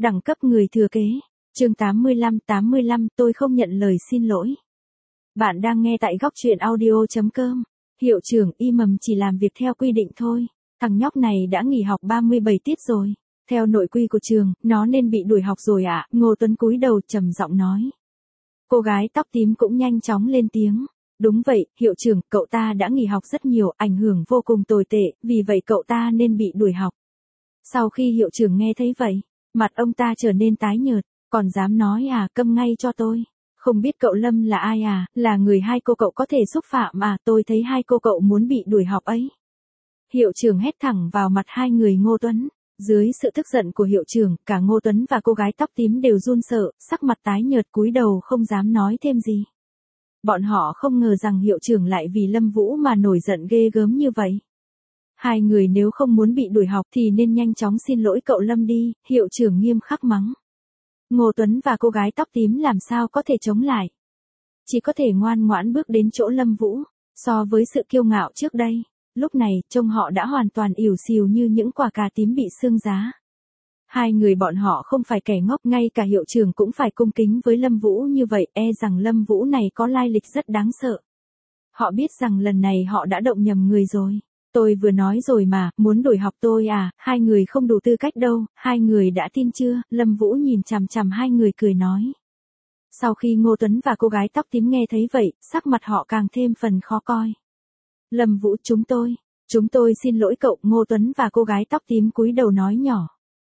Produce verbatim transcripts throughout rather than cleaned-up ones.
Đẳng cấp người thừa kế. Chương tám mươi lăm tám mươi lăm tôi không nhận lời xin lỗi. Bạn đang nghe tại góc truyện audio chấm com. Hiệu trưởng Y Mầm chỉ làm việc theo quy định thôi. Thằng nhóc này đã nghỉ học ba mươi bảy tiết rồi. Theo nội quy của trường, nó nên bị đuổi học rồi ạ. À? Ngô Tuấn cúi đầu trầm giọng nói. Cô gái tóc tím cũng nhanh chóng lên tiếng. Đúng vậy, hiệu trưởng, cậu ta đã nghỉ học rất nhiều, ảnh hưởng vô cùng tồi tệ, vì vậy cậu ta nên bị đuổi học. Sau khi hiệu trưởng nghe thấy vậy, mặt ông ta trở nên tái nhợt, còn dám nói à, câm ngay cho tôi. Không biết cậu Lâm là ai à, là người hai cô cậu có thể xúc phạm à, tôi thấy hai cô cậu muốn bị đuổi học ấy. Hiệu trưởng hét thẳng vào mặt hai người Ngô Tuấn. Dưới sự tức giận của hiệu trưởng, cả Ngô Tuấn và cô gái tóc tím đều run sợ, sắc mặt tái nhợt cúi đầu không dám nói thêm gì. Bọn họ không ngờ rằng hiệu trưởng lại vì Lâm Vũ mà nổi giận ghê gớm như vậy. Hai người nếu không muốn bị đuổi học thì nên nhanh chóng xin lỗi cậu Lâm đi, hiệu trưởng nghiêm khắc mắng. Ngô Tuấn và cô gái tóc tím làm sao có thể chống lại. Chỉ có thể ngoan ngoãn bước đến chỗ Lâm Vũ, so với sự kiêu ngạo trước đây, lúc này trông họ đã hoàn toàn ỉu xìu như những quả cà tím bị xương giá. Hai người bọn họ không phải kẻ ngốc, ngay cả hiệu trưởng cũng phải cung kính với Lâm Vũ như vậy, e rằng Lâm Vũ này có lai lịch rất đáng sợ. Họ biết rằng lần này họ đã động nhầm người rồi. Tôi vừa nói rồi mà, muốn đuổi học tôi à, hai người không đủ tư cách đâu, hai người đã tin chưa, Lâm Vũ nhìn chằm chằm hai người cười nói. Sau khi Ngô Tuấn và cô gái tóc tím nghe thấy vậy, sắc mặt họ càng thêm phần khó coi. Lâm Vũ, chúng tôi, chúng tôi xin lỗi cậu, Ngô Tuấn và cô gái tóc tím cúi đầu nói nhỏ.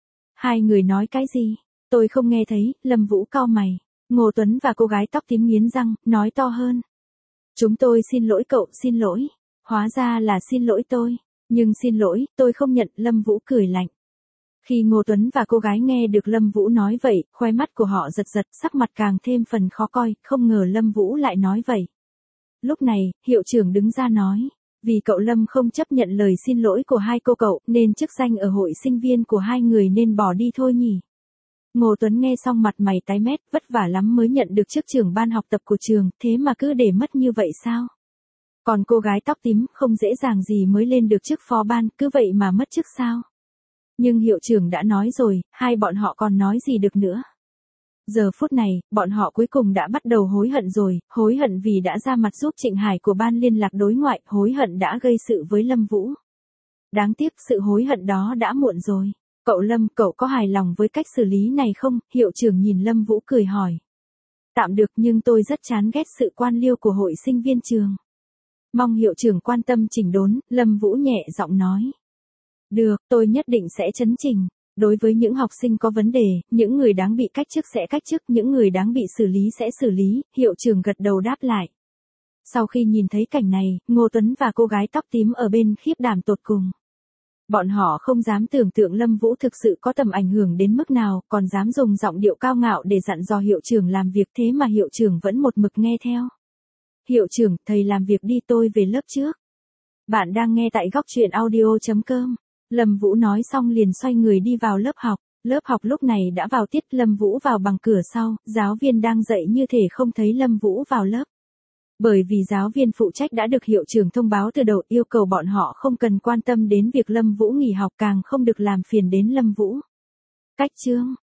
Hai người nói cái gì? Tôi không nghe thấy, Lâm Vũ cau mày. Ngô Tuấn và cô gái tóc tím nghiến răng, nói to hơn. Chúng tôi xin lỗi cậu, xin lỗi. Hóa ra là xin lỗi tôi. Nhưng xin lỗi, tôi không nhận, Lâm Vũ cười lạnh. Khi Ngô Tuấn và cô gái nghe được Lâm Vũ nói vậy, khóe mắt của họ giật giật, sắc mặt càng thêm phần khó coi, không ngờ Lâm Vũ lại nói vậy. Lúc này, hiệu trưởng đứng ra nói. Vì cậu Lâm không chấp nhận lời xin lỗi của hai cô cậu, nên chức danh ở hội sinh viên của hai người nên bỏ đi thôi nhỉ. Ngô Tuấn nghe xong mặt mày tái mét, vất vả lắm mới nhận được chức trưởng ban học tập của trường, thế mà cứ để mất như vậy sao? Còn cô gái tóc tím không dễ dàng gì mới lên được chức phó ban, cứ vậy mà mất chức sao? Nhưng hiệu trưởng đã nói rồi, hai bọn họ còn nói gì được nữa. Giờ phút này, bọn họ cuối cùng đã bắt đầu hối hận rồi, hối hận vì đã ra mặt giúp Trịnh Hải của ban liên lạc đối ngoại, hối hận đã gây sự với Lâm Vũ. Đáng tiếc sự hối hận đó đã muộn rồi. Cậu Lâm, cậu có hài lòng với cách xử lý này không? Hiệu trưởng nhìn Lâm Vũ cười hỏi. Tạm được, nhưng tôi rất chán ghét sự quan liêu của hội sinh viên trường. Mong hiệu trưởng quan tâm chỉnh đốn, Lâm Vũ nhẹ giọng nói. Được, tôi nhất định sẽ chấn chỉnh. Đối với những học sinh có vấn đề, những người đáng bị cách chức sẽ cách chức, những người đáng bị xử lý sẽ xử lý, hiệu trưởng gật đầu đáp lại. Sau khi nhìn thấy cảnh này, Ngô Tuấn và cô gái tóc tím ở bên khiếp đảm tột cùng. Bọn họ không dám tưởng tượng Lâm Vũ thực sự có tầm ảnh hưởng đến mức nào, còn dám dùng giọng điệu cao ngạo để dặn dò hiệu trưởng làm việc, thế mà hiệu trưởng vẫn một mực nghe theo. Hiệu trưởng, thầy làm việc đi, tôi về lớp trước. Bạn đang nghe tại góc truyện audio chấm com. Lâm Vũ nói xong liền xoay người đi vào lớp học. Lớp học lúc này đã vào tiết, Lâm Vũ vào bằng cửa sau, giáo viên đang dạy như thể không thấy Lâm Vũ vào lớp. Bởi vì giáo viên phụ trách đã được hiệu trưởng thông báo từ đầu, yêu cầu bọn họ không cần quan tâm đến việc Lâm Vũ nghỉ học, càng không được làm phiền đến Lâm Vũ. Cách chương